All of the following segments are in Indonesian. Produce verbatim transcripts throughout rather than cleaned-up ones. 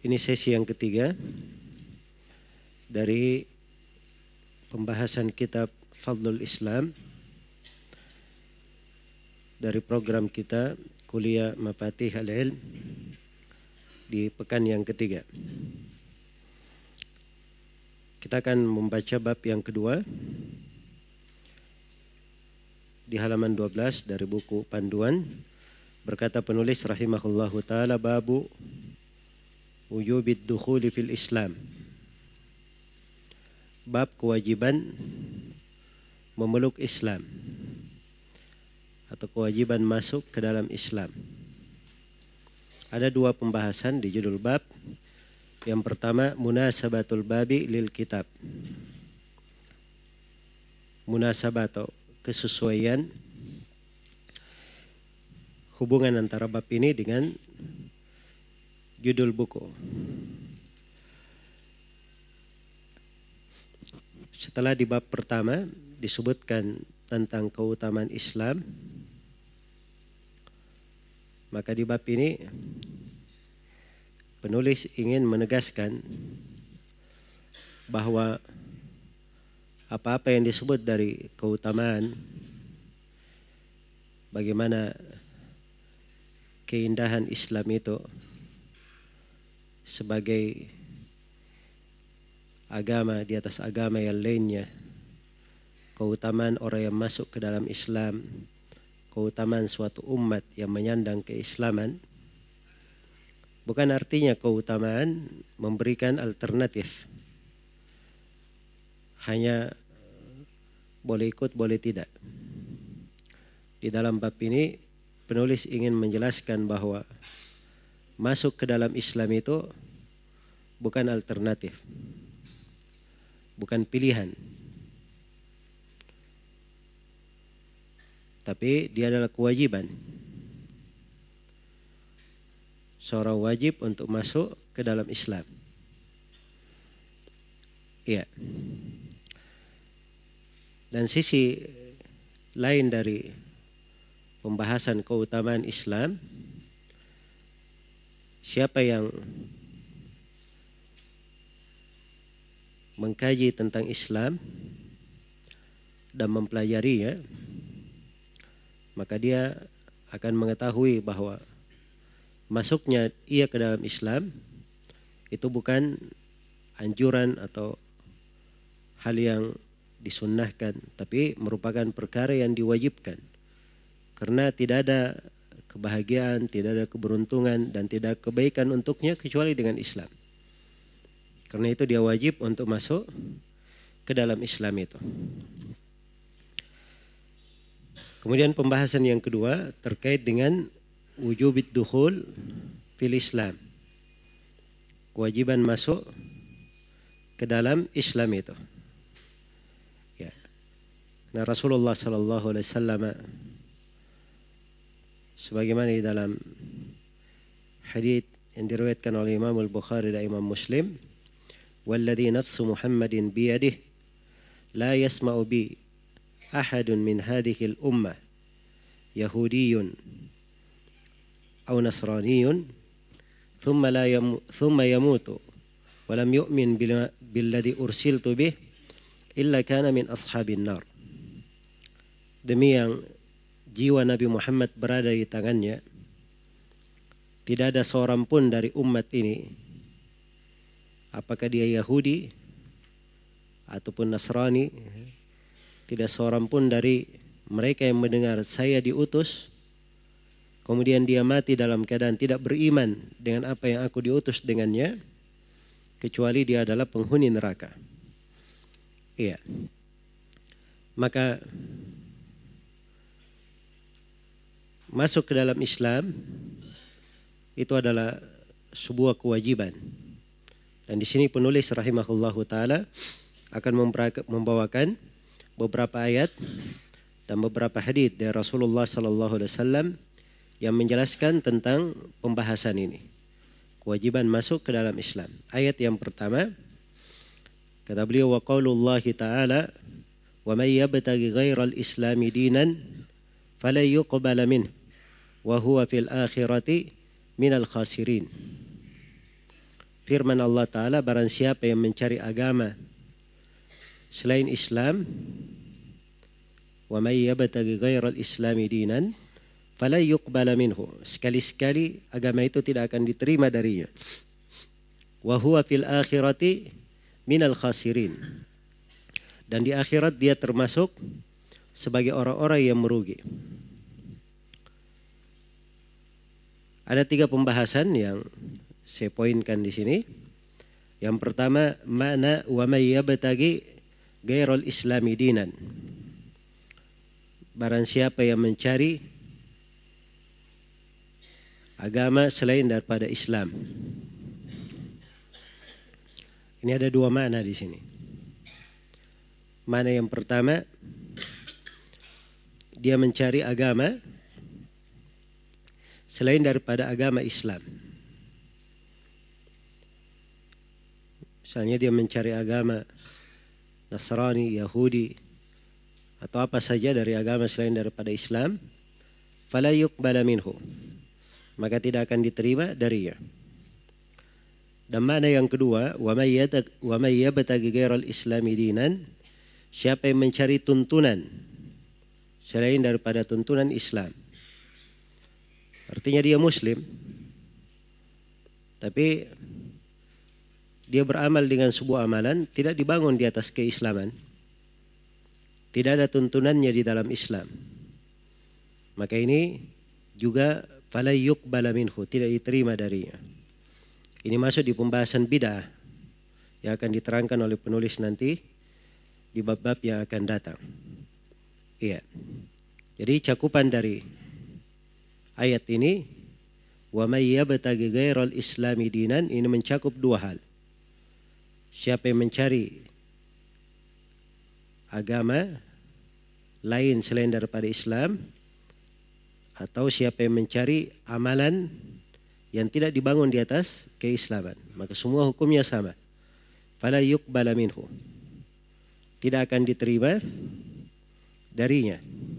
Ini sesi yang ketiga dari pembahasan kitab Fadlul Islam dari program kita Kuliah Mafatih Al-Ilm di pekan yang ketiga. Kita akan membaca bab yang kedua di halaman dua belas dari buku panduan. Berkata penulis rahimahullahu ta'ala, babu wujubid dukhuli fil Islam. Bab kewajiban memeluk Islam atau kewajiban masuk ke dalam Islam. Ada dua pembahasan di judul bab. Yang pertama, munasabatul babi lil kitab. Munasabah atau kesesuaian hubungan antara bab ini dengan judul buku. Setelah di bab pertama disebutkan tentang keutamaan Islam, maka di bab ini penulis ingin menegaskan bahwa apa-apa yang disebut dari keutamaan, bagaimana keindahan Islam itu sebagai agama di atas agama yang lainnya, keutamaan orang yang masuk ke dalam Islam, keutamaan suatu umat yang menyandang keislaman, bukan artinya keutamaan memberikan alternatif. Hanya boleh ikut, boleh tidak. Di dalam bab ini penulis ingin menjelaskan bahwa masuk ke dalam Islam itu bukan alternatif, bukan pilihan, tapi dia adalah kewajiban. Seorang wajib untuk masuk ke dalam Islam. Iya. Dan sisi lain dari pembahasan keutamaan Islam, siapa yang mengkaji tentang Islam dan mempelajarinya, maka dia akan mengetahui bahwa masuknya ia ke dalam Islam itu bukan anjuran atau hal yang disunnahkan, tapi merupakan perkara yang diwajibkan. Karena tidak ada kebahagiaan, tidak ada keberuntungan, dan tidak ada kebaikan untuknya kecuali dengan Islam. Karena itu dia wajib untuk masuk ke dalam Islam itu. Kemudian pembahasan yang kedua terkait dengan wujubid dukhul fil Islam. Kewajiban masuk ke dalam Islam itu. Ya. Nah, Rasulullah sallallahu alaihi wasallam sebagaimana di dalam hadits yang diriwayatkan oleh Imam Al-Bukhari dan Imam Muslim, "Walladzi nafsu Muhammadin biyadihi la yasma'u bi ahadun min hadhihi al-ummah yahudiyyun aw nasraniyyun thumma la yam thumma yamutu wa lam yu'min billadzi ursiltu bih illa kana min ashabin nar." Demi yang jiwa Nabi Muhammad berada di tangannya, tidak ada seorang pun dari umat ini, apakah dia Yahudi ataupun Nasrani, tidak seorang pun dari mereka yang mendengar saya diutus, kemudian dia mati dalam keadaan tidak beriman dengan apa yang aku diutus dengannya, kecuali dia adalah penghuni neraka. Iya. Maka masuk ke dalam Islam itu adalah sebuah kewajiban. Dan di sini penulis rahimahullahu taala akan membawakan beberapa ayat dan beberapa hadits dari Rasulullah sallallahu alaihi wasallam yang menjelaskan tentang pembahasan ini. Kewajiban masuk ke dalam Islam. Ayat yang pertama, kata beliau, wa qaulullahi ta'ala, wa may yabtaghi ghairal islami dinan fala yuqbala minhu wa huwa fil akhirati minal khasirin. firman Allah Ta'ala, barang siapa yang mencari agama selain Islam, wa may yabtaghi ghairal islami dinan fala yuqbala minhu, sekali-sekali agama itu tidak akan diterima darinya. Wa huwa fil akhirati minal khasirin, dan di akhirat dia termasuk sebagai orang-orang yang merugi. Ada tiga pembahasan yang saya poinkan di sini. Yang pertama, makna wa may yabtaghi ghairal islami dinan, barang siapa yang mencari agama selain daripada Islam. Ini ada dua makna di sini. Makna yang pertama, dia mencari agama selain daripada agama Islam. Misalnya dia mencari agama Nasrani, Yahudi, atau apa saja dari agama selain daripada Islam, fala yuqbala minhu, maka tidak akan diterima darinya. Dan makna yang kedua, wa may yabtaghi ghairal islami dinan, siapa yang mencari tuntunan selain daripada tuntunan Islam. Artinya dia muslim, tapi dia beramal dengan sebuah amalan tidak dibangun di atas keislaman, tidak ada tuntunannya di dalam Islam, maka ini juga fala yuqbala minhu, tidak diterima darinya. Ini masuk di pembahasan bid'ah yang akan diterangkan oleh penulis nanti di bab-bab yang akan datang. Iya. Jadi cakupan dari ayat ini, wa may yabtaghi ghairal islami dinan, ini mencakup dua hal. Siapa yang mencari agama lain selain daripada Islam, atau siapa yang mencari amalan yang tidak dibangun di atas keislaman, maka semua hukumnya sama. Fala yuqbala minhu, tidak akan diterima darinya.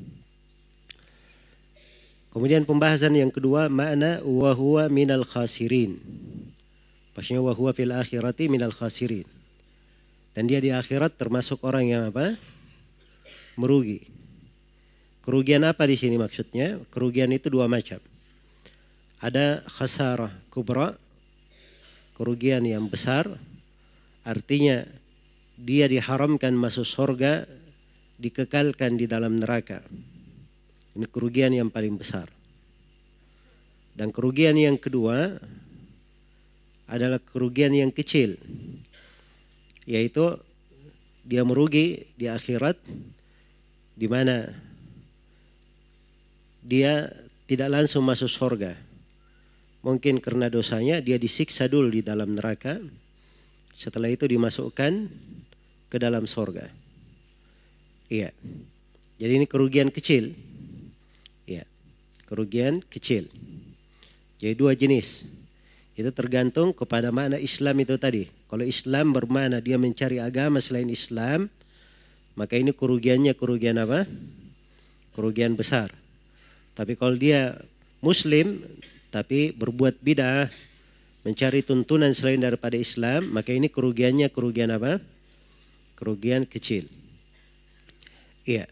Kemudian pembahasan yang kedua, makna wa huwa minal khasirin. Maksudnya wa huwa fil akhirati minal khasirin. Dan dia di akhirat termasuk orang yang apa? Merugi. Kerugian apa di sini maksudnya? Kerugian itu dua macam. Ada khasarah kubra, kerugian yang besar, artinya dia diharamkan masuk surga, dikekalkan di dalam neraka. Ini kerugian yang paling besar. Dan kerugian yang kedua adalah kerugian yang kecil, yaitu dia merugi di akhirat, di mana dia tidak langsung masuk surga. Mungkin karena dosanya dia disiksa dulu di dalam neraka, setelah itu dimasukkan ke dalam surga. Iya. Jadi ini kerugian kecil. Iya. Kerugian kecil. Jadi dua jenis. Itu tergantung kepada makna Islam itu tadi. Kalau Islam bermakna dia mencari agama selain Islam, maka ini kerugiannya kerugian apa? Kerugian besar. Tapi kalau dia Muslim tapi berbuat bid'ah, mencari tuntunan selain daripada Islam, maka ini kerugiannya kerugian apa? Kerugian kecil. Iya.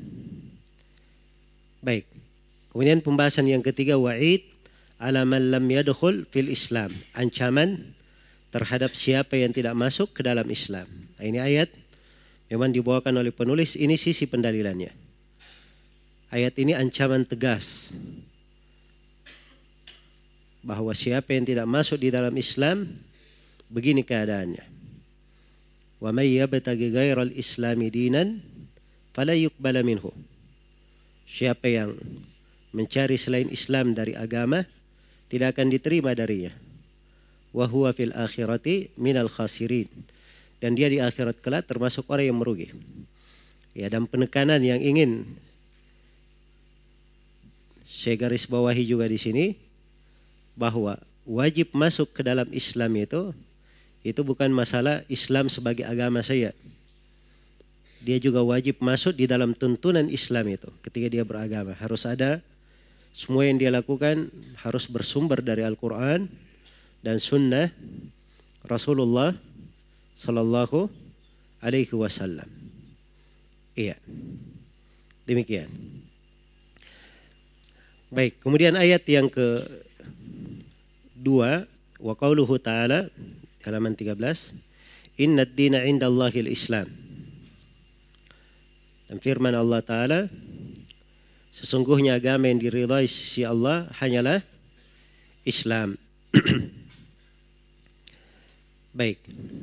Baik. Kemudian pembahasan yang ketiga, wa'id ala man lam yadkhul fil Islam. Ancaman terhadap siapa yang tidak masuk ke dalam Islam. Nah, ini ayat memang dibawakan oleh penulis, ini sisi pendalilannya. Ayat ini ancaman tegas bahwa siapa yang tidak masuk di dalam Islam, begini keadaannya. Wa may yabtaghi ghairal islami dinan fala yuqbala minhu. Siapa yang mencari selain Islam dari agama, tidak akan diterima darinya. Wa huwa fil akhirati minal khasirin. Dan dia di akhirat kelak termasuk orang yang merugi. Ya, dan penekanan yang ingin saya garis bawahi juga di sini, bahwa wajib masuk ke dalam Islam itu, itu bukan masalah Islam sebagai agama saya. Dia juga wajib masuk di dalam tuntunan Islam itu ketika dia beragama. Harus ada, semua yang dia lakukan harus bersumber dari Al-Quran dan Sunnah Rasulullah sallallahu alaihi wasallam. Iya. Demikian. Baik, kemudian ayat yang kedua, wa qauluhu ta'ala halaman tiga belas, innad dina indallahil Islam. Dan firman Allah Ta'ala, sesungguhnya agama yang diridhai sisi Allah hanyalah Islam. Baik.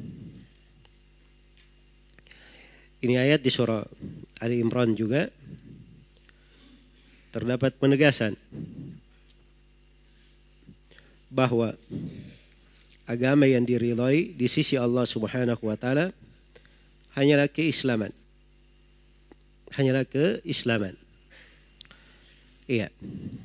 Ini ayat di surah Ali Imran juga terdapat penegasan bahwa agama yang diridhai di sisi Allah Subhanahu wa taala hanyalah keislaman. Hanyalah keislaman. Iya.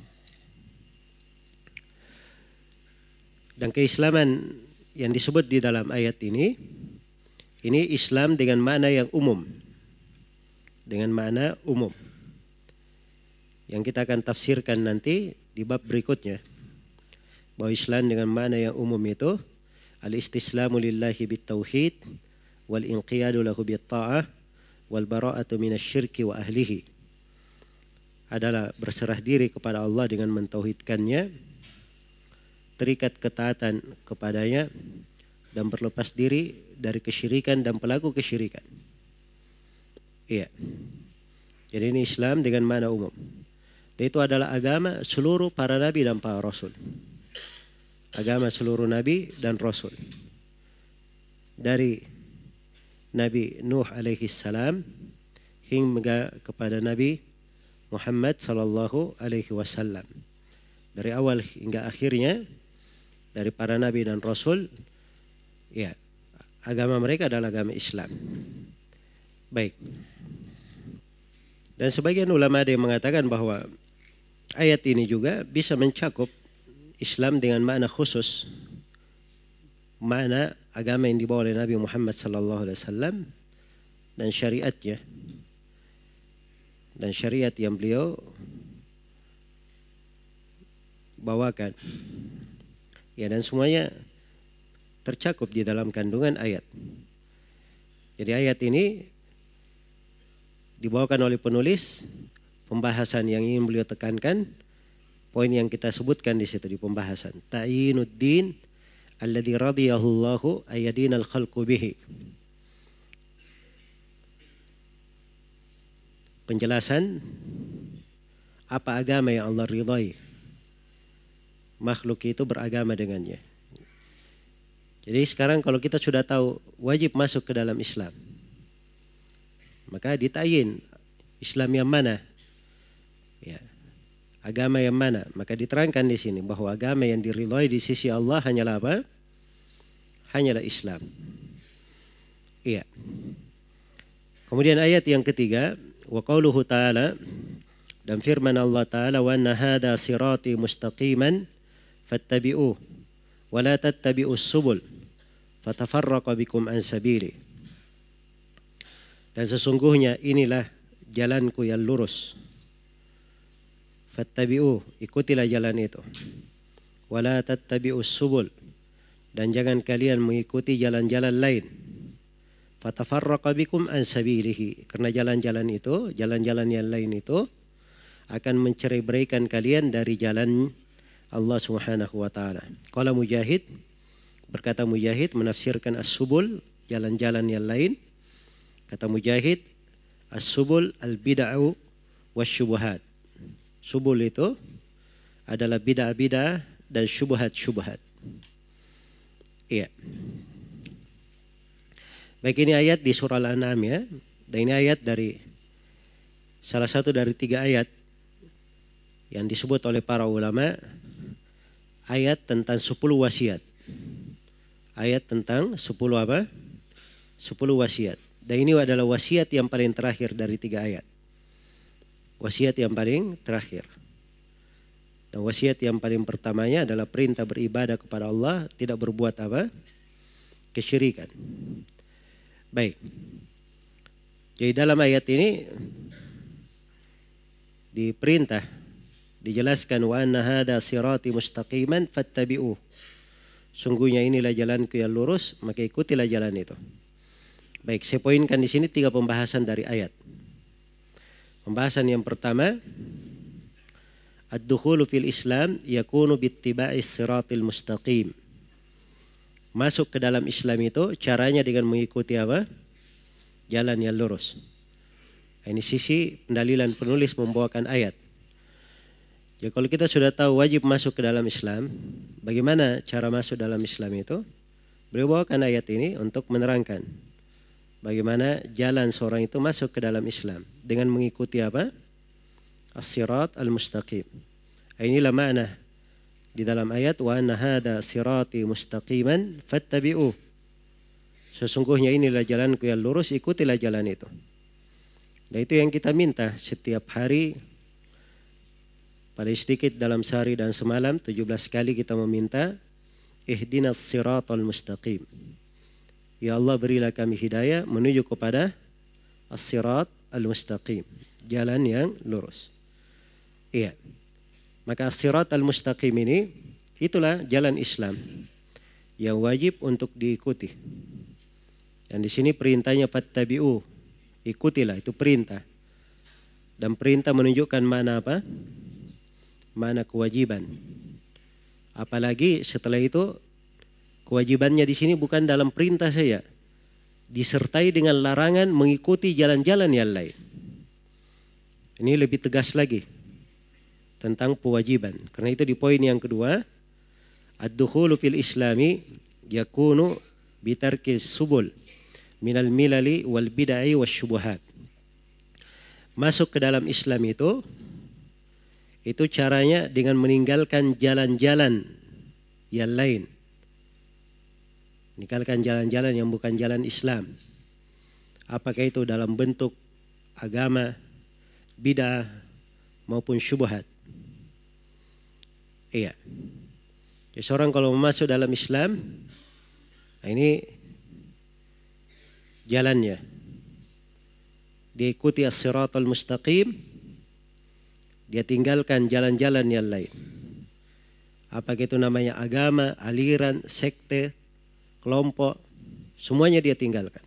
Dan keislaman yang disebut di dalam ayat ini, ini Islam dengan makna yang umum. Dengan makna umum. Yang kita akan tafsirkan nanti di bab berikutnya. Bahwa Islam dengan makna yang umum itu al-istislamu lillahi bit-tauhid wal inqiyadu lahu bit-ta'ah wal bara'atu minasyirki wa ahlihi. Adalah berserah diri kepada Allah dengan mentauhidkannya, terikat ketaatan kepadanya, dan berlepas diri dari kesyirikan dan pelaku kesyirikan. Iya. Jadi ini Islam dengan makna umum. Dan itu adalah agama seluruh para nabi dan para rasul. Agama seluruh nabi dan rasul. Dari Nabi Nuh alaihi salam hingga kepada Nabi Muhammad sallallahu alaihi wasallam. Dari awal hingga akhirnya, dari para nabi dan rasul, ya, agama mereka adalah agama Islam. Baik. Dan sebagian ulama ada yang mengatakan bahwa ayat ini juga bisa mencakup Islam dengan makna khusus, makna agama yang dibawa oleh Nabi Muhammad sallallahu alaihi wasallam dan syariatnya, dan syariat yang beliau bawakan. Ya, dan semuanya tercakup di dalam kandungan ayat. Jadi ayat ini dibawakan oleh penulis, pembahasan yang ingin beliau tekankan, poin yang kita sebutkan di situ di pembahasan. Ta'inuddin alladzi radiyahu Allahu ayyadinal khalqu bihi. Penjelasan apa agama yang Allah ridhai, makhluk itu beragama dengannya. Jadi sekarang kalau kita sudah tahu wajib masuk ke dalam Islam, maka ditayin Islam yang mana, ya, agama yang mana. Maka diterangkan di sini bahwa agama yang diridhai di sisi Allah hanyalah apa? Hanyalah Islam. Iya. Kemudian ayat yang ketiga, wa qauluhu ta'ala, dan firman Allah Ta'ala, wa anna hadha sirati mustaqiman fattabi'uh wa la tattabi'us subul fatafarraqa bikum an sabili. Dan sesungguhnya inilah jalanku yang lurus. Fattabi'uh, ikutilah jalan itu. Wa la tattabi'us subul, dan jangan kalian mengikuti jalan-jalan lain. Fatafarraqa bikum an sabilihi, karena jalan-jalan itu, jalan-jalan yang lain itu akan mencerai-beraikan kalian dari jalan Allah Subhanahu wa taala. Qala Mujahid, berkata Mujahid menafsirkan as-subul, jalan-jalan yang lain. Kata Mujahid, as-subul al-bid'u wasyubuhat. Subul itu adalah bid'ah-bid'ah dan syubhat-syubhat. Iya. Baik, ini ayat di surah Al-An'am ya. Dan ini ayat dari salah satu dari tiga ayat yang disebut oleh para ulama ayat tentang sepuluh wasiat. Ayat tentang sepuluh apa? Sepuluh wasiat. Dan ini adalah wasiat yang paling terakhir dari tiga ayat. Wasiat yang paling terakhir. Dan wasiat yang paling pertamanya adalah perintah beribadah kepada Allah, tidak berbuat apa? Kesyirikan. Baik. Jadi dalam ayat ini diperintah, dijelaskan wa anna hadha sirati mustaqiman fattabi'uh. sungguhnya inilah jalanku yang lurus, maka ikutilah jalan itu. Baik, saya poinkan di sini tiga pembahasan dari ayat. Pembahasan yang pertama, ad-dukhulu fil Islam yakunu bittiba'is siratil mustaqim. Masuk ke dalam Islam itu caranya dengan mengikuti apa? Jalan yang lurus. Ini sisi pendalilan penulis membawakan ayat. Ya, kalau kita sudah tahu wajib masuk ke dalam Islam, bagaimana cara masuk dalam Islam itu? Beliau bawakan ayat ini untuk menerangkan bagaimana jalan seorang itu masuk ke dalam Islam dengan mengikuti apa? As-sirat al-mustaqim. Inilah makna di dalam ayat wa anna hada sirati mustaqiman fattabi'uh. Sesungguhnya inilah jalanku yang lurus, ikutilah jalan itu. Dan itu yang kita minta setiap hari, paling sedikit dalam sehari dan semalam tujuh belas kali kita meminta ihdinas siratal mustaqim. Ya Allah, berilah kami hidayah menuju kepada as-sirat al-mustaqim, jalan yang lurus. Iya. Maka as-sirat al-mustaqim ini itulah jalan Islam yang wajib untuk diikuti. Dan di sini perintahnya fattabi'u, ikutilah, itu perintah. Dan perintah menunjukkan mana apa? Mana kewajiban. Apalagi setelah itu kewajibannya di sini bukan dalam perintah saja, disertai dengan larangan mengikuti jalan-jalan yang lain. Ini lebih tegas lagi tentang kewajiban. Karena itu di poin yang kedua, ad-dukhulu fil islami yakunu bitarkil subul minal milali wal bid'ai wasyubuhat. Masuk ke dalam Islam itu itu caranya dengan meninggalkan jalan-jalan yang lain. Meninggalkan jalan-jalan yang bukan jalan Islam. Apakah itu dalam bentuk agama, bid'ah maupun syubhat. Iya. Jadi seorang kalau masuk dalam Islam, nah ini jalannya. Dia ikuti as-siratal mustaqim, dia tinggalkan jalan-jalan yang lain. Apakah itu namanya agama, aliran, sekte, kelompok, semuanya dia tinggalkan.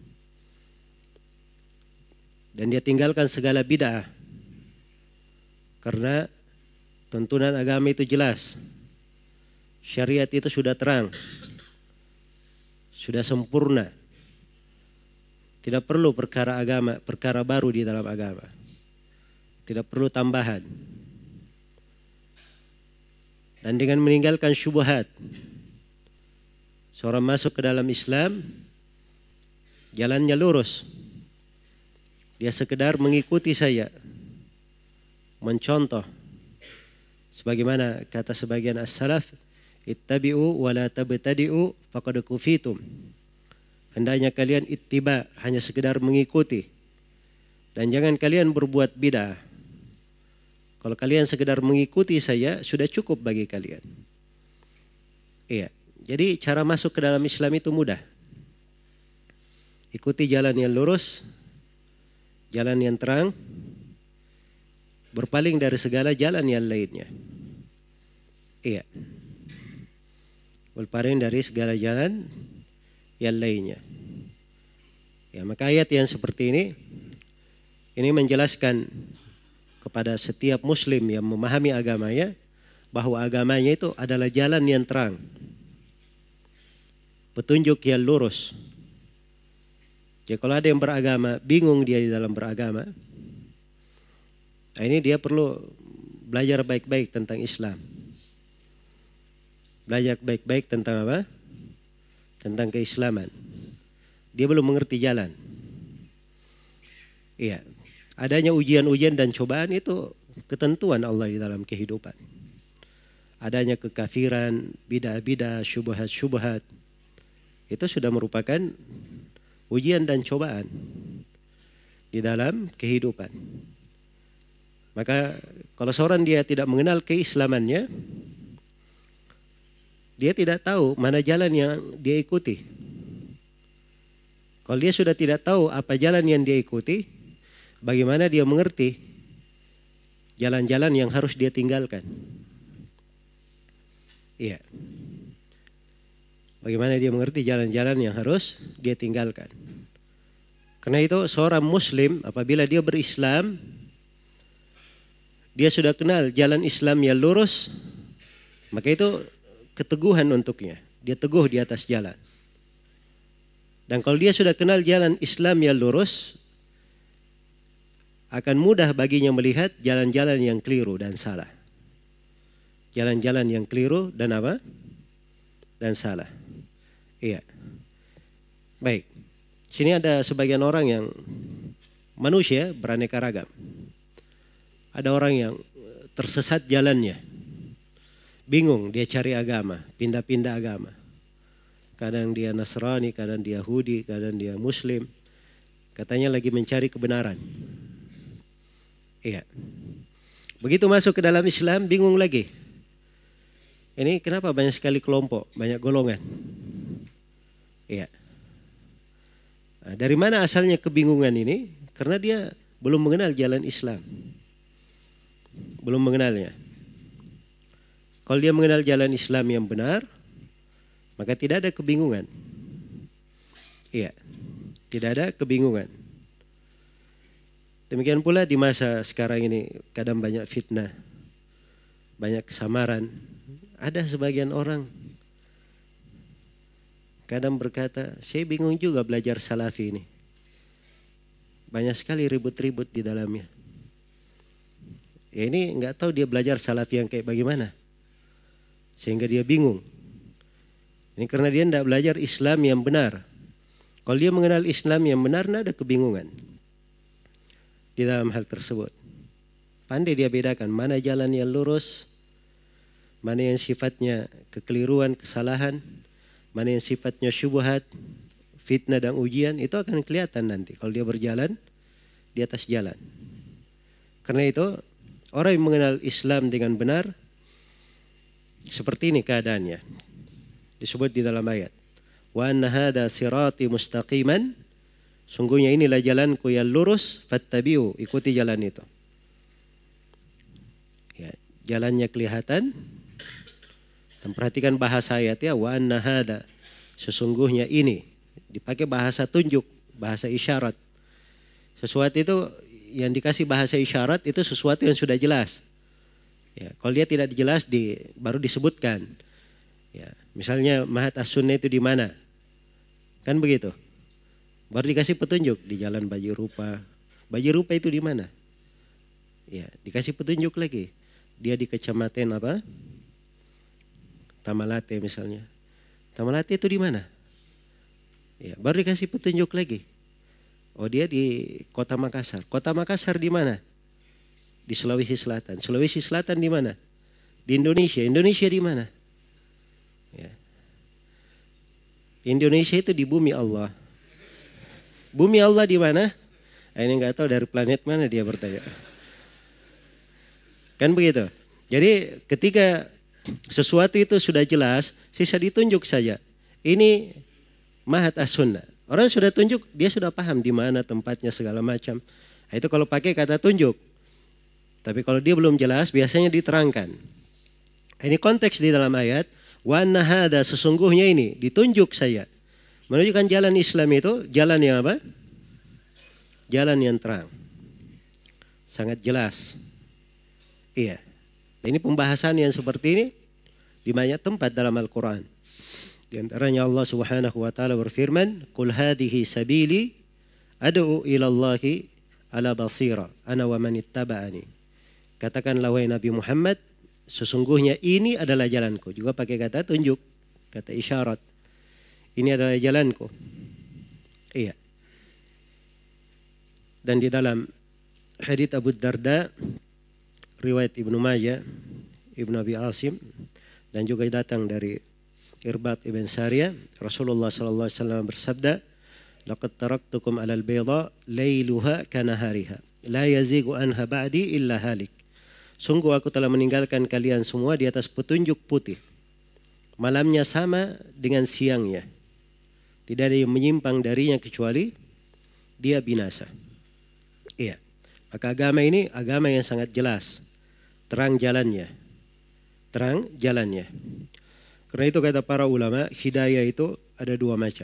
Dan dia tinggalkan segala bid'ah. Karena tuntunan agama itu jelas. Syariat itu sudah terang. Sudah sempurna. Tidak perlu perkara agama, perkara baru di dalam agama. Tidak perlu tambahan. Dan dengan meninggalkan syubhat, seorang masuk ke dalam Islam, jalannya lurus. Dia sekedar mengikuti saya, mencontoh. Sebagaimana kata sebagian as-salaf, ittabi'u wa la tabtadi'u faqad kufitum. Hendaknya kalian ittiba, hanya sekedar mengikuti. Dan jangan kalian berbuat bid'ah. Kalau kalian sekedar mengikuti saya, sudah cukup bagi kalian. Iya. Jadi cara masuk ke dalam Islam itu mudah. Ikuti jalan yang lurus, jalan yang terang, berpaling dari segala jalan yang lainnya. Iya. Berpaling dari segala jalan yang lainnya. Ya, maka ayat yang seperti ini ini menjelaskan kepada setiap muslim yang memahami agamanya bahwa agamanya itu adalah jalan yang terang. Petunjuk yang lurus. Jadi kalau ada yang beragama, bingung dia di dalam beragama, nah ini dia perlu belajar baik-baik tentang Islam. Belajar baik-baik tentang apa? Tentang keislaman. Dia belum mengerti jalan. Iya. Adanya ujian-ujian dan cobaan itu ketentuan Allah di dalam kehidupan. Adanya kekafiran, bidah-bidah, syubhat-syubhat, itu sudah merupakan ujian dan cobaan di dalam kehidupan. Maka kalau seorang dia tidak mengenal keislamannya, dia tidak tahu mana jalan yang dia ikuti. Kalau dia sudah tidak tahu apa jalan yang dia ikuti, bagaimana dia mengerti jalan-jalan yang harus dia tinggalkan? Iya. Bagaimana dia mengerti jalan-jalan yang harus dia tinggalkan. Karena itu seorang muslim apabila dia berislam, dia sudah kenal jalan Islam yang lurus, maka itu keteguhan untuknya. Dia teguh di atas jalan. Dan kalau dia sudah kenal jalan Islam yang lurus, akan mudah baginya melihat jalan-jalan yang keliru dan salah. Jalan-jalan yang keliru dan apa? Dan salah. Iya. Baik. Sini ada sebagian orang yang manusia beraneka ragam. Ada orang yang tersesat jalannya. Bingung dia cari agama, pindah-pindah agama. Kadang dia Nasrani, kadang dia Yahudi, kadang dia Muslim. Katanya lagi mencari kebenaran. Iya. Begitu masuk ke dalam Islam bingung lagi. Ini kenapa banyak sekali kelompok, banyak golongan. Iya. Nah, dari mana asalnya kebingungan ini? Karena dia belum mengenal jalan Islam. Belum mengenalnya. Kalau dia mengenal jalan Islam yang benar, maka tidak ada kebingungan. Iya. Tidak ada kebingungan. Demikian pula di masa sekarang ini kadang banyak fitnah, banyak kesamaran. Ada sebagian orang kadang berkata, saya bingung juga belajar salafi ini. Banyak sekali ribut-ribut di dalamnya. Ya ini nggak tahu dia belajar salafi yang kayak bagaimana. Sehingga dia bingung. Ini karena dia tidak belajar Islam yang benar. Kalau dia mengenal Islam yang benar, tidak ada kebingungan di dalam hal tersebut. Pandai dia bedakan mana jalan yang lurus, mana yang sifatnya kekeliruan, kesalahan, mana yang sifatnya syubhat, fitnah dan ujian. Itu akan kelihatan nanti kalau dia berjalan di atas jalan. Karena itu orang yang mengenal Islam dengan benar, seperti ini keadaannya. Disebut di dalam ayat. Wa anna hadha sirati mustaqiman. Sungguhnya inilah jalanku yang lurus. Fattabi'u. Ikuti jalan itu. Ya, jalannya kelihatan. Dan perhatikan bahasa ayat ya. Wa anna hadha. Sesungguhnya ini. Dipakai bahasa tunjuk. Bahasa isyarat. Sesuatu itu yang dikasih bahasa isyarat itu sesuatu yang sudah jelas. Ya, kalau dia tidak jelas di, baru disebutkan. Ya, misalnya Mahat As-Sunnah itu di mana? Kan begitu. Baru dikasih petunjuk di Jalan Baji Rupa. Baji Rupa itu di mana? Ya, dikasih petunjuk lagi. Dia di kecamatan apa? Tamalate misalnya. Tamalate itu di mana? Ya, baru dikasih petunjuk lagi. Oh, dia di Kota Makassar. Kota Makassar di mana? Di Sulawesi Selatan. Sulawesi Selatan di mana? Di Indonesia. Indonesia di mana? Ya. Indonesia itu di bumi Allah. Bumi Allah di mana? Ini nggak tahu dari planet mana dia bertanya. Kan begitu. Jadi ketika sesuatu itu sudah jelas, sisa ditunjuk saja. Ini Mahat As-Sunnah. Orang sudah tunjuk, dia sudah paham di mana tempatnya segala macam. Nah, itu kalau pakai kata tunjuk. Tapi kalau dia belum jelas, biasanya diterangkan. Ini konteks di dalam ayat. Wa anna hadha, sesungguhnya ini ditunjuk saya. Menunjukkan jalan Islam itu jalan yang apa? Jalan yang terang. Sangat jelas. Iya. Ini pembahasan yang seperti ini di banyak tempat dalam Al-Quran. Di antaranya Allah Subhanahu wa taala berfirman, "Qul hadhihi sabili ad'u ila Allahi ala basira ana wa man ittaba'ani." Katakanlah wahai Nabi Muhammad, sesungguhnya ini adalah jalanku. Juga pakai kata tunjuk, kata isyarat. Ini adalah jalanku. Iya. Dan di dalam hadits Abu Darda, riwayat Ibnu Majah, Ibnu Abi Asim, dan juga datang dari Irbat ibn Sariyah, Rasulullah sallallahu alaihi wasallam bersabda, "Laqad taraktukum 'alal bayda lailuha kanahariha, la yazigu anha ba'di illa halik." Sungguh aku telah meninggalkan kalian semua di atas petunjuk putih. Malamnya sama dengan siangnya. Tidak ada yang menyimpang darinya kecuali dia binasa. Iya. Maka agama ini agama yang sangat jelas. Terang jalannya. Terang jalannya. Karena itu kata para ulama, hidayah itu ada dua macam.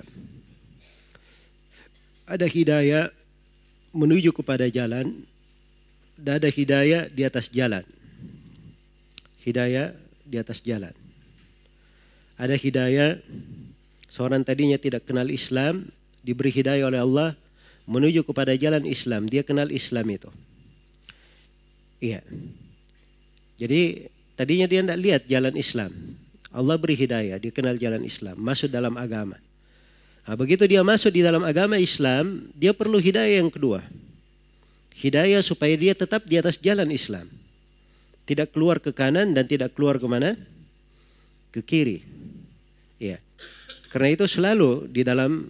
Ada hidayah menuju kepada jalan, dan ada hidayah di atas jalan. Hidayah di atas jalan. Ada hidayah, seorang tadinya tidak kenal Islam, diberi hidayah oleh Allah menuju kepada jalan Islam. Dia kenal Islam itu. Iya. Jadi tadinya dia tidak lihat jalan Islam. Allah beri hidayah, dia kenal jalan Islam, masuk dalam agama. Nah, begitu dia masuk di dalam agama Islam, dia perlu hidayah yang kedua. Hidayah supaya dia tetap di atas jalan Islam. Tidak keluar ke kanan dan tidak keluar ke mana? Ke kiri. Ya. Karena itu selalu di dalam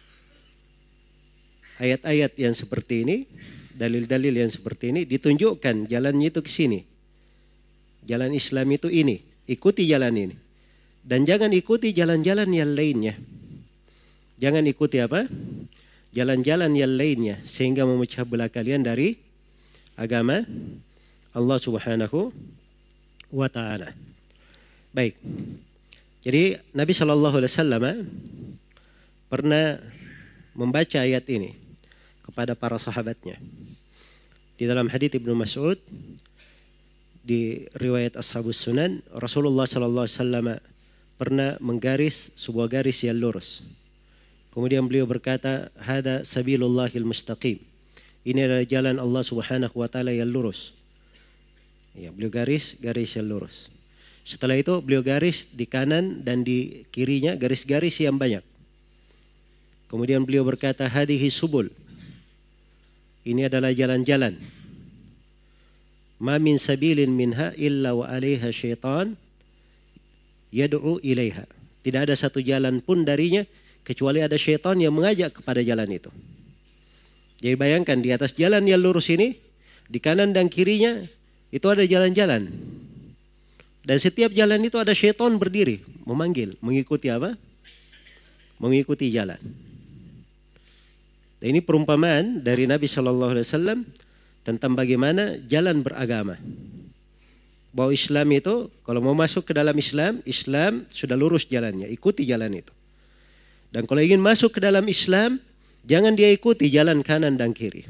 ayat-ayat yang seperti ini, dalil-dalil yang seperti ini ditunjukkan jalannya itu ke sini. Jalan Islam itu ini, ikuti jalan ini. Dan jangan ikuti jalan-jalan yang lainnya. Jangan ikuti apa? Jalan-jalan yang lainnya sehingga memecah belah kalian dari agama Allah Subhanahu wa taala. Baik. Jadi Nabi Shallallahu alaihi wasallam pernah membaca ayat ini kepada para sahabatnya. Di dalam hadits Ibnu Mas'ud di riwayat Ashabus Sunan, Rasulullah Shallallahu alaihi wasallam pernah menggaris sebuah garis yang lurus. Kemudian beliau berkata, "Hada sabilullahil mustaqim." Ini adalah jalan Allah Subhanahu wa taala yang lurus. Ya, beliau garis garis yang lurus. Setelah itu beliau garis di kanan dan di kirinya garis-garis yang banyak. Kemudian beliau berkata, "Hadhihi subul." Ini adalah jalan-jalan. "Ma min sabilin minha illa wa 'alaiha syaitan yad'u ilaiha." Tidak ada satu jalan pun darinya kecuali ada syaitan yang mengajak kepada jalan itu. Jadi bayangkan di atas jalan yang lurus ini, di kanan dan kirinya itu ada jalan-jalan. Dan setiap jalan itu ada syaitan berdiri, memanggil, mengikuti apa? Mengikuti jalan. Dan ini perumpamaan dari Nabi Shallallahu alaihi wasallam tentang bagaimana jalan beragama. Bahwa Islam itu kalau mau masuk ke dalam Islam, Islam sudah lurus jalannya, ikuti jalan itu. Dan kalau ingin masuk ke dalam Islam, jangan dia ikuti jalan kanan dan kiri.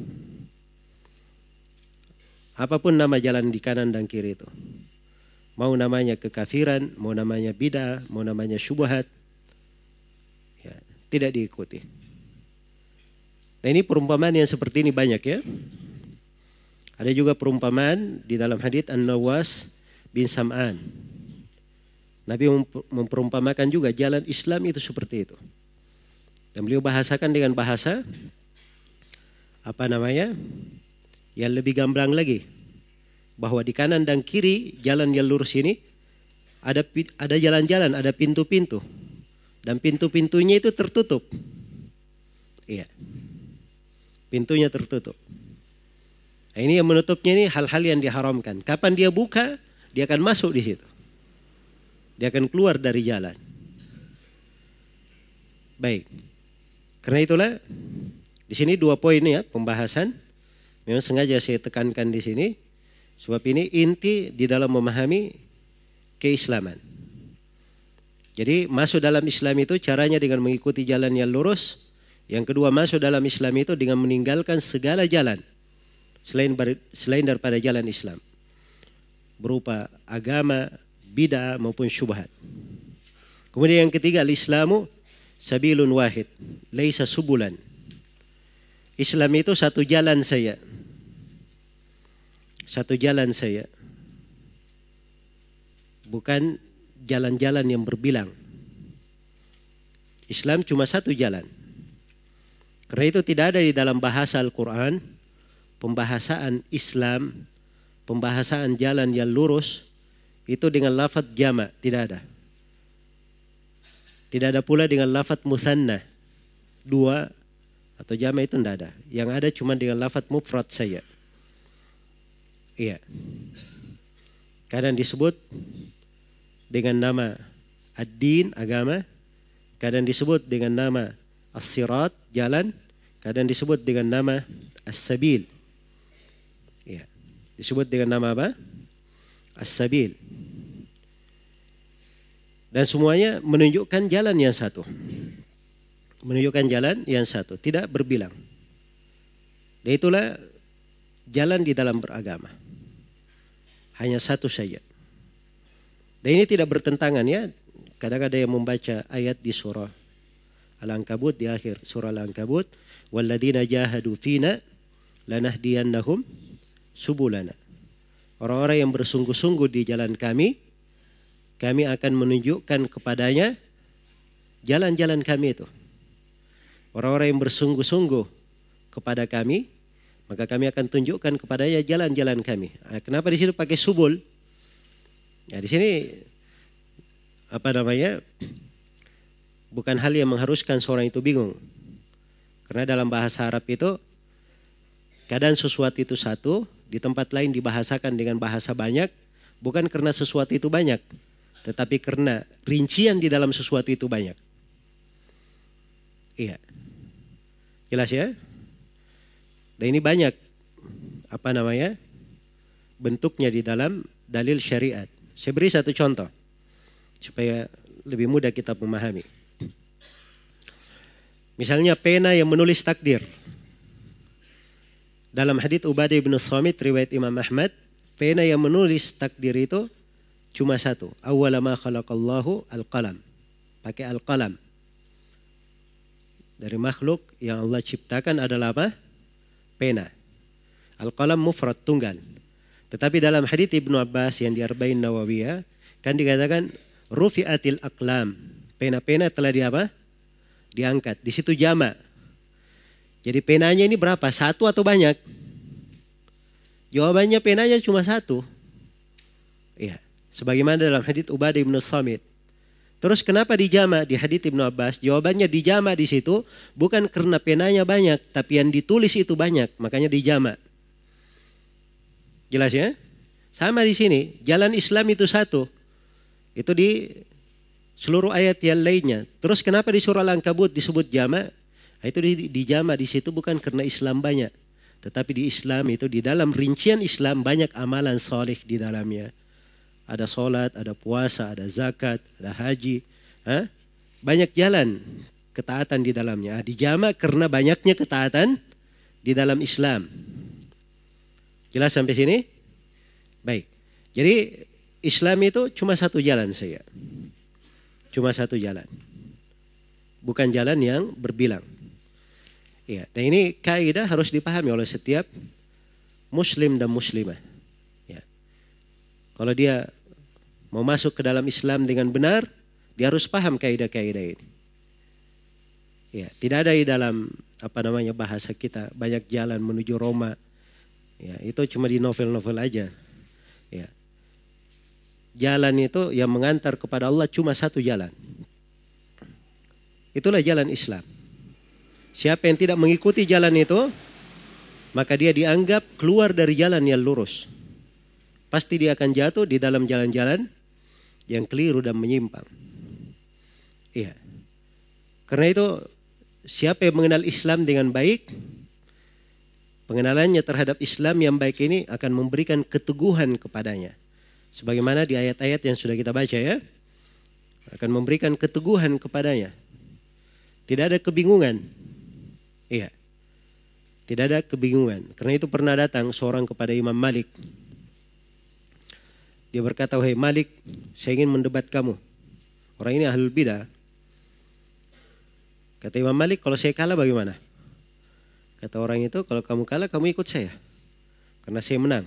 Apapun nama jalan di kanan dan kiri itu. Mau namanya kekafiran, mau namanya bid'ah, mau namanya syubhat, ya, tidak diikuti. Nah, ini perumpamaan yang seperti ini banyak ya. Ada juga perumpamaan di dalam hadits An-Nawas bin Sam'an. Nabi memperumpamakan juga jalan Islam itu seperti itu. Dan beliau bahasakan dengan bahasa apa namanya? Yang lebih gamblang lagi. Bahwa di kanan dan kiri jalan yang lurus ini ada ada jalan-jalan, ada pintu-pintu. Dan pintu-pintunya itu tertutup. Iya. Pintunya tertutup. Nah, ini yang menutupnya ini hal-hal yang diharamkan. Kapan dia buka, dia akan masuk di situ. Dia akan keluar dari jalan. Baik. Karena itulah di sini dua poin ya pembahasan. Memang sengaja saya tekankan di sini sebab ini inti di dalam memahami keislaman. Jadi masuk dalam Islam itu caranya dengan mengikuti jalan yang lurus. Yang kedua masuk dalam Islam itu dengan meninggalkan segala jalan selain selain daripada jalan Islam. Berupa agama, bid'ah maupun syubhat. Kemudian yang ketiga al-Islamu sabilun wahid, laisa subulan. Islam itu satu jalan saya. Satu jalan saya. Bukan jalan-jalan yang berbilang. Islam cuma satu jalan. Karena itu tidak ada di dalam bahasa Al-Quran pembahasaan Islam, pembahasaan jalan yang lurus itu dengan lafaz jama', tidak ada. Tidak ada pula dengan lafaz musanna, dua atau jama' itu tidak ada. Yang ada cuma dengan lafaz mufrad saja. Iya. Kadang disebut dengan nama ad-din, agama. Kadang disebut dengan nama as-sirat, jalan. Kadang disebut dengan nama as-sabil. Iya. Disebut dengan nama apa? As-sabil. Dan semuanya menunjukkan jalan yang satu. Menunjukkan jalan yang satu, tidak berbilang. Dan itulah jalan di dalam beragama. Hanya satu saja. Dan ini tidak bertentangan ya. Kadang ada yang membaca ayat di surah Al-Ankabut, di akhir surah Al-Ankabut, walladzina jahadu fina lanahdiyannahum subulana. Orang-orang yang bersungguh-sungguh di jalan kami, kami akan menunjukkan kepadanya jalan-jalan kami itu. Orang-orang yang bersungguh-sungguh kepada kami, maka kami akan tunjukkan kepadanya jalan-jalan kami. Nah, kenapa di sini pakai subul? Ya, di sini apa namanya? Bukan hal yang mengharuskan seorang itu bingung. Karena dalam bahasa Arab itu kadang sesuatu itu satu, di tempat lain dibahasakan dengan bahasa banyak, bukan karena sesuatu itu banyak, tetapi karena rincian di dalam sesuatu itu banyak. Iya. Jelas ya? Dan ini banyak apa namanya? Bentuknya di dalam dalil syariat. Saya beri satu contoh supaya lebih mudah kita memahami. Misalnya pena yang menulis takdir. Dalam hadits Ubadah bin Samit riwayat Imam Ahmad, pena yang menulis takdir itu cuma satu. Awwala ma khalaqallahu al-qalam. Pakai al-qalam. Dari makhluk yang Allah ciptakan adalah apa? Pena. Al-qalam mufrad, tunggal. Tetapi dalam hadits Ibnu Abbas yang di Arba'in Nawawiyah kan dikatakan rufi'atil aqlam. Pena-pena telah di apa? Diangkat. Di situ jama'. Jadi penanya ini berapa? Satu atau banyak? Jawabannya penanya cuma satu. Iya. Sebagaimana dalam hadits Ubadah bin Samit. Terus kenapa dijama di hadits Ibnu Abbas? Jawabannya dijama di situ bukan karena penanya banyak, tapi yang ditulis itu banyak, makanya dijama. Jelas ya? Sama di sini, jalan Islam itu satu. Itu di seluruh ayat yang lainnya. Terus kenapa di surah Al-Ankabut disebut jama'? Itu di, di jama' di situ bukan karena Islam banyak, tetapi di Islam itu di dalam rincian Islam banyak amalan saleh di dalamnya. Ada sholat, ada puasa, ada zakat, ada haji. Hah? Banyak jalan ketaatan di dalamnya. Di jama' karena banyaknya ketaatan di dalam Islam. Jelas sampai sini? Baik. Jadi Islam itu cuma satu jalan saja. Cuma satu jalan. Bukan jalan yang berbilang. Ya, dan ini kaidah harus dipahami oleh setiap muslim dan muslimah. Ya. Kalau dia mau masuk ke dalam Islam dengan benar, dia harus paham kaidah-kaidah ini. Ya, tidak ada di dalam apa namanya bahasa kita banyak jalan menuju Roma. Ya, itu cuma di novel-novel aja. Ya. Jalan itu yang mengantar kepada Allah cuma satu jalan. Itulah jalan Islam. Siapa yang tidak mengikuti jalan itu, maka dia dianggap keluar dari jalan yang lurus. Pasti dia akan jatuh di dalam jalan-jalan yang keliru dan menyimpang. Iya. Karena itu siapa yang mengenal Islam dengan baik, pengenalannya terhadap Islam yang baik ini akan memberikan keteguhan kepadanya. Sebagaimana di ayat-ayat yang sudah kita baca ya. Akan memberikan keteguhan kepadanya. Tidak ada kebingungan. Iya. Tidak ada kebingungan. Karena itu pernah datang seorang kepada Imam Malik. Dia berkata, "Wahai Malik, saya ingin mendebat kamu." Orang ini ahlul bidah. Kata Imam Malik, "Kalau saya kalah bagaimana?" Kata orang itu, "Kalau kamu kalah, kamu ikut saya. Karena saya menang."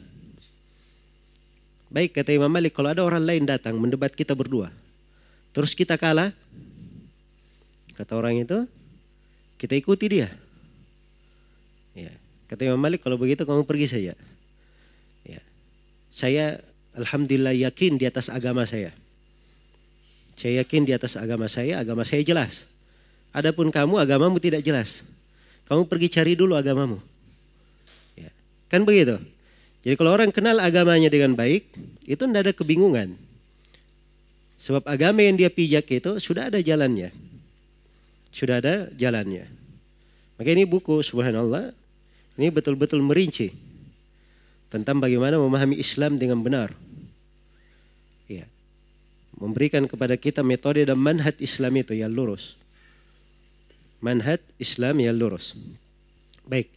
Baik, kata Imam Malik, kalau ada orang lain datang mendebat kita berdua, terus kita kalah, kata orang itu, kita ikuti dia. Ya. Kata Imam Malik, kalau begitu kamu pergi saja. Ya. Saya alhamdulillah yakin di atas agama saya. Saya yakin di atas agama saya, agama saya jelas. Adapun kamu, agamamu tidak jelas. Kamu pergi cari dulu agamamu. Ya. Kan begitu. Jadi kalau orang kenal agamanya dengan baik, itu tidak ada kebingungan. Sebab agama yang dia pijak itu sudah ada jalannya. Sudah ada jalannya. Maka ini buku subhanallah, ini betul-betul merinci tentang bagaimana memahami Islam dengan benar. Ya. memberikan kepada kita metode dan manhaj Islam itu yang lurus. Manhaj Islam yang lurus. Baik.